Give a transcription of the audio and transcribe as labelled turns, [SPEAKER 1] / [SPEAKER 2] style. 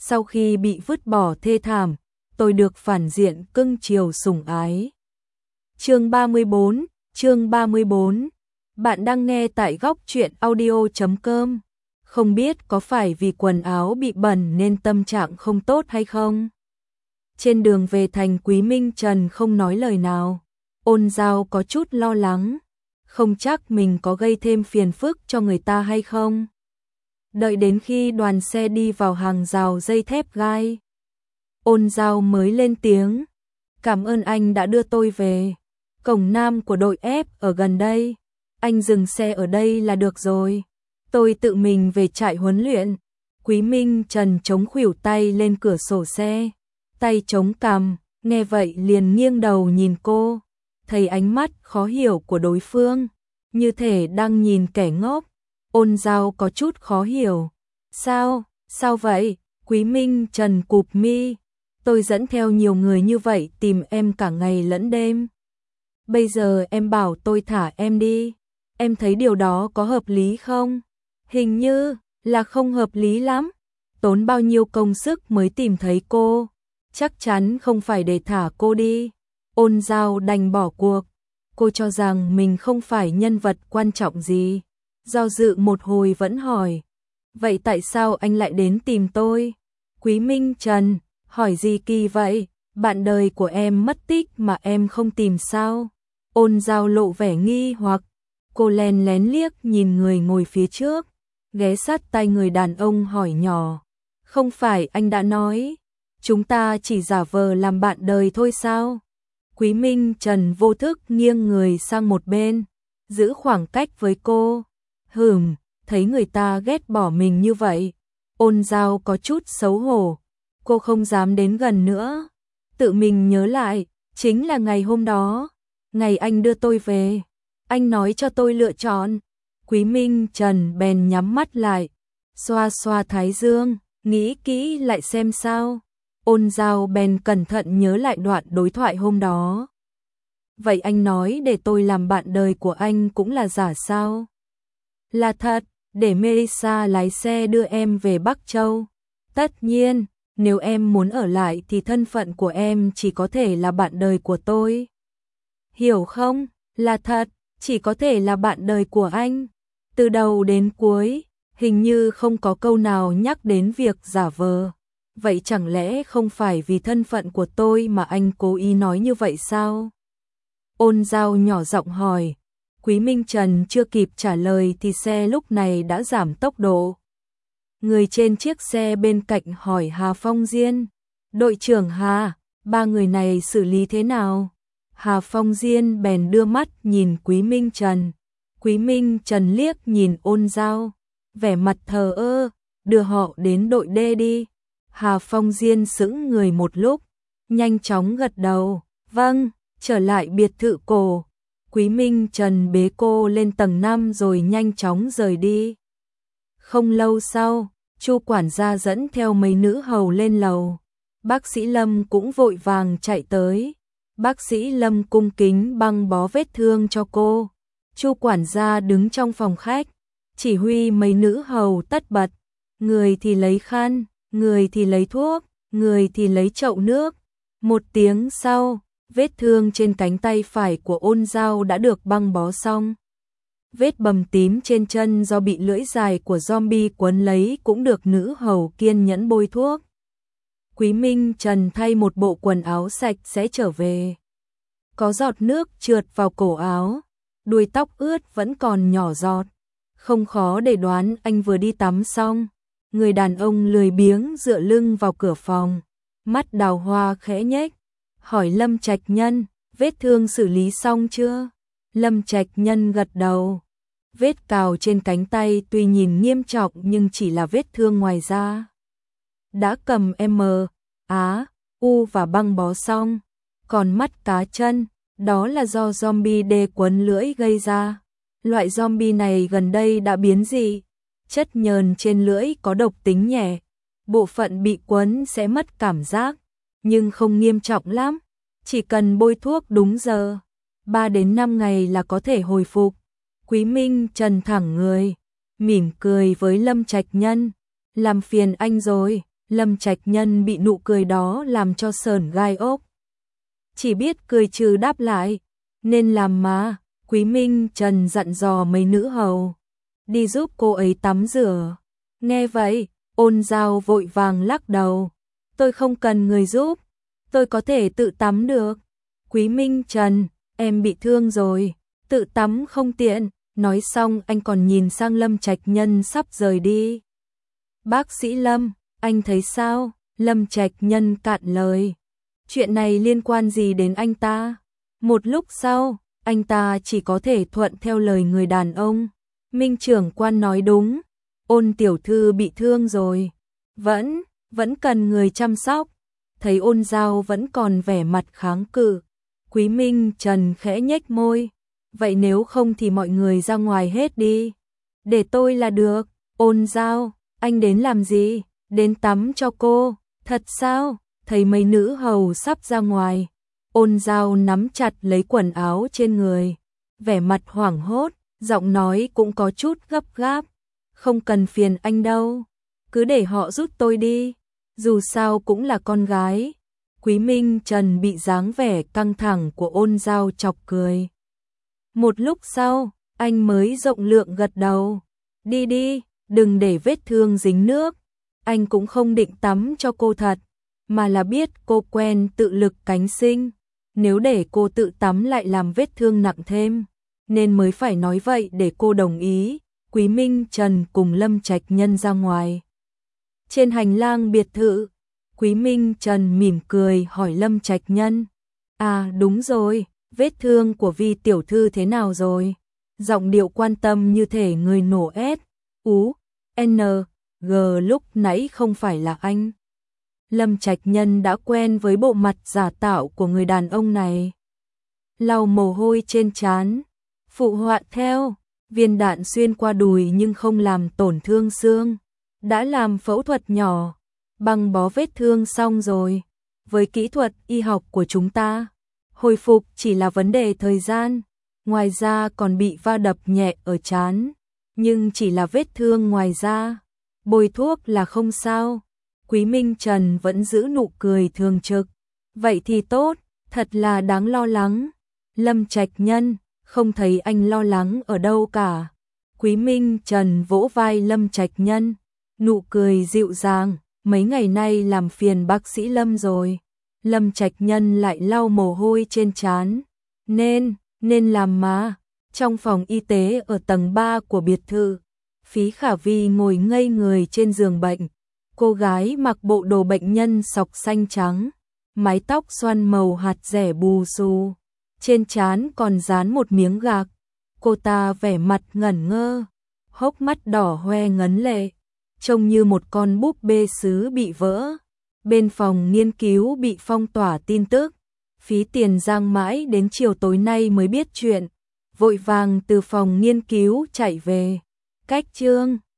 [SPEAKER 1] sau khi bị vứt bỏ thê thảm, tôi được phản diện cưng chiều sủng ái. Chương 34. Bạn đang nghe tại góc truyện audio.com. Không biết có phải vì quần áo bị bẩn nên tâm trạng không tốt hay không? Trên đường về thành, Quý Minh Trần không nói lời nào. Ôn Giao có chút lo lắng, không chắc mình có gây thêm phiền phức cho người ta hay không. Đợi đến khi đoàn xe đi vào hàng rào dây thép gai, Ôn Giao mới lên tiếng, cảm ơn anh đã đưa tôi về. Cổng nam của đội F ở gần đây, anh dừng xe ở đây là được rồi. Tôi tự mình về trại huấn luyện. Quý Minh Trần chống khuỷu tay lên cửa sổ xe, tay chống cằm, nghe vậy liền nghiêng đầu nhìn cô, thấy ánh mắt khó hiểu của đối phương, như thể đang nhìn kẻ ngốc. Ôn Giao có chút khó hiểu. Sao vậy? Quý Minh Trần cụp mi. Tôi dẫn theo nhiều người như vậy tìm em cả ngày lẫn đêm. Bây giờ em bảo tôi thả em đi. Em thấy điều đó có hợp lý không? Hình như là không hợp lý lắm. Tốn bao nhiêu công sức mới tìm thấy cô. Chắc chắn không phải để thả cô đi. Ôn Giao đành bỏ cuộc. Cô cho rằng mình không phải nhân vật quan trọng gì. Do dự một hồi vẫn hỏi. Vậy tại sao anh lại đến tìm tôi? Quý Minh Trần, hỏi gì kỳ vậy? Bạn đời của em mất tích mà em không tìm sao? Ôn Giao lộ vẻ nghi hoặc. Cô lén lén liếc nhìn người ngồi phía trước, ghé sát tai người đàn ông hỏi nhỏ. Không phải anh đã nói, chúng ta chỉ giả vờ làm bạn đời thôi sao? Quý Minh Trần vô thức nghiêng người sang một bên, giữ khoảng cách với cô. Thấy người ta ghét bỏ mình như vậy. Ôn Giao có chút xấu hổ, cô không dám đến gần nữa. Tự mình nhớ lại, chính là ngày hôm đó, ngày anh đưa tôi về. Anh nói cho tôi lựa chọn. Quý Minh Trần bèn nhắm mắt lại, xoa xoa thái dương, nghĩ kỹ lại xem sao. Ôn Giao bèn cẩn thận nhớ lại đoạn đối thoại hôm đó. Vậy anh nói để tôi làm bạn đời của anh cũng là giả sao? Là thật, để Melissa lái xe đưa em về Bắc Châu. Tất nhiên, nếu em muốn ở lại thì thân phận của em chỉ có thể là bạn đời của tôi. Hiểu không? Là thật, chỉ có thể là bạn đời của anh. Từ đầu đến cuối, hình như không có câu nào nhắc đến việc giả vờ. Vậy chẳng lẽ không phải vì thân phận của tôi mà anh cố ý nói như vậy sao? Ôn Giao nhỏ giọng hỏi. Quý Minh Trần chưa kịp trả lời thì xe lúc này đã giảm tốc độ. Người trên chiếc xe bên cạnh hỏi Hà Phong Diên. Đội trưởng Hà, ba người này xử lý thế nào? Hà Phong Diên bèn đưa mắt nhìn Quý Minh Trần. Quý Minh Trần liếc nhìn Ôn Giao, vẻ mặt thờ ơ, đưa họ đến đội D đi. Hà Phong Diên sững người một lúc, nhanh chóng gật đầu, vâng, trở lại biệt thự cổ. Quý Minh Trần bế cô lên tầng 5 rồi nhanh chóng rời đi. Không lâu sau, Chu quản gia dẫn theo mấy nữ hầu lên lầu. Bác sĩ Lâm cũng vội vàng chạy tới. Bác sĩ Lâm cung kính băng bó vết thương cho cô. Chu quản gia đứng trong phòng khách, chỉ huy mấy nữ hầu tất bật. Người thì lấy khăn, người thì lấy thuốc, người thì lấy chậu nước. Một tiếng sau, vết thương trên cánh tay phải của Ôn Giao đã được băng bó xong. Vết bầm tím trên chân do bị lưỡi dài của zombie quấn lấy cũng được nữ hầu kiên nhẫn bôi thuốc. Quý Minh Trần thay một bộ quần áo sạch sẽ trở về. Có giọt nước trượt vào cổ áo, đuôi tóc ướt vẫn còn nhỏ giọt. Không khó để đoán anh vừa đi tắm xong. Người đàn ông lười biếng dựa lưng vào cửa phòng, mắt đào hoa khẽ nhếch, hỏi Lâm Trạch Nhân, vết thương xử lý xong chưa? Lâm Trạch Nhân gật đầu. Vết cào trên cánh tay tuy nhìn nghiêm trọng nhưng chỉ là vết thương ngoài da. Đã cầm U và băng bó xong. Còn mắt cá chân, đó là do zombie đê quấn lưỡi gây ra. Loại zombie này gần đây đã biến dị. Chất nhờn trên lưỡi có độc tính nhẹ. Bộ phận bị quấn sẽ mất cảm giác, nhưng không nghiêm trọng lắm. Chỉ cần bôi thuốc đúng giờ, 3 đến 5 ngày là có thể hồi phục. Quý Minh Trần thẳng người, mỉm cười với Lâm Trạch Nhân. Làm phiền anh rồi, Lâm Trạch Nhân bị nụ cười đó làm cho sởn gai ốc. Chỉ biết cười trừ đáp lại, nên làm mà. Quý Minh Trần dặn dò mấy nữ hầu, đi giúp cô ấy tắm rửa. Nghe vậy, Ôn Giao vội vàng lắc đầu, tôi không cần người giúp, tôi có thể tự tắm được. Quý Minh Trần, em bị thương rồi, tự tắm không tiện. Nói xong anh còn nhìn sang Lâm Trạch Nhân sắp rời đi. Bác sĩ Lâm, anh thấy sao? Lâm Trạch Nhân cạn lời. Chuyện này liên quan gì đến anh ta? Một lúc sau, anh ta chỉ có thể thuận theo lời người đàn ông. Minh trưởng quan nói đúng, Ôn tiểu thư bị thương rồi. Vẫn cần người chăm sóc. Thấy Ôn Giao vẫn còn vẻ mặt kháng cự, Quý Minh Trần khẽ nhếch môi. Vậy nếu không thì mọi người ra ngoài hết đi. Để tôi là được. Ôn Giao, anh đến làm gì? Đến tắm cho cô. Thật sao? Thấy mấy nữ hầu sắp ra ngoài, Ôn Giao nắm chặt lấy quần áo trên người, vẻ mặt hoảng hốt, giọng nói cũng có chút gấp gáp. Không cần phiền anh đâu, cứ để họ giúp tôi đi, dù sao cũng là con gái. Quý Minh Trần bị dáng vẻ căng thẳng của Ôn Giao chọc cười. Một lúc sau, anh mới rộng lượng gật đầu. Đi đi, đừng để vết thương dính nước. Anh cũng không định tắm cho cô thật, mà là biết cô quen tự lực cánh sinh. Nếu để cô tự tắm lại làm vết thương nặng thêm, nên mới phải nói vậy để cô đồng ý. Quý Minh Trần cùng Lâm Trạch Nhân ra ngoài. Trên hành lang biệt thự, Quý Minh Trần mỉm cười hỏi Lâm Trạch Nhân. À đúng rồi, vết thương của Vi tiểu thư thế nào rồi? Giọng điệu quan tâm như thể người nổ S, U, N, G lúc nãy không phải là anh. Lâm Trạch Nhân đã quen với bộ mặt giả tạo của người đàn ông này. Lau mồ hôi trên trán, phụ họa theo, viên đạn xuyên qua đùi nhưng không làm tổn thương xương. Đã làm phẫu thuật nhỏ, băng bó vết thương xong rồi. Với kỹ thuật y học của chúng ta, hồi phục chỉ là vấn đề thời gian. Ngoài ra còn bị va đập nhẹ ở trán, nhưng chỉ là vết thương ngoài da. Bôi thuốc là không sao. Quý Minh Trần vẫn giữ nụ cười thường trực. Vậy thì tốt, thật là đáng lo lắng. Lâm Trạch Nhân, không thấy anh lo lắng ở đâu cả. Quý Minh Trần vỗ vai Lâm Trạch Nhân, nụ cười dịu dàng. Mấy ngày nay làm phiền bác sĩ Lâm rồi. Lâm Trạch Nhân lại lau mồ hôi trên trán. Nên làm mà. Trong phòng y tế ở tầng 3 của biệt thự, Phí Khả Vi ngồi ngây người trên giường bệnh. Cô gái mặc bộ đồ bệnh nhân sọc xanh trắng, mái tóc xoăn màu hạt dẻ bù xù, trên trán còn dán một miếng gạc. Cô ta vẻ mặt ngẩn ngơ, hốc mắt đỏ hoe ngấn lệ, trông như một con búp bê sứ bị vỡ. Bên phòng nghiên cứu bị phong tỏa tin tức, Phí Tiền Giang mãi đến chiều tối nay mới biết chuyện, vội vàng từ phòng nghiên cứu chạy về. Cách chương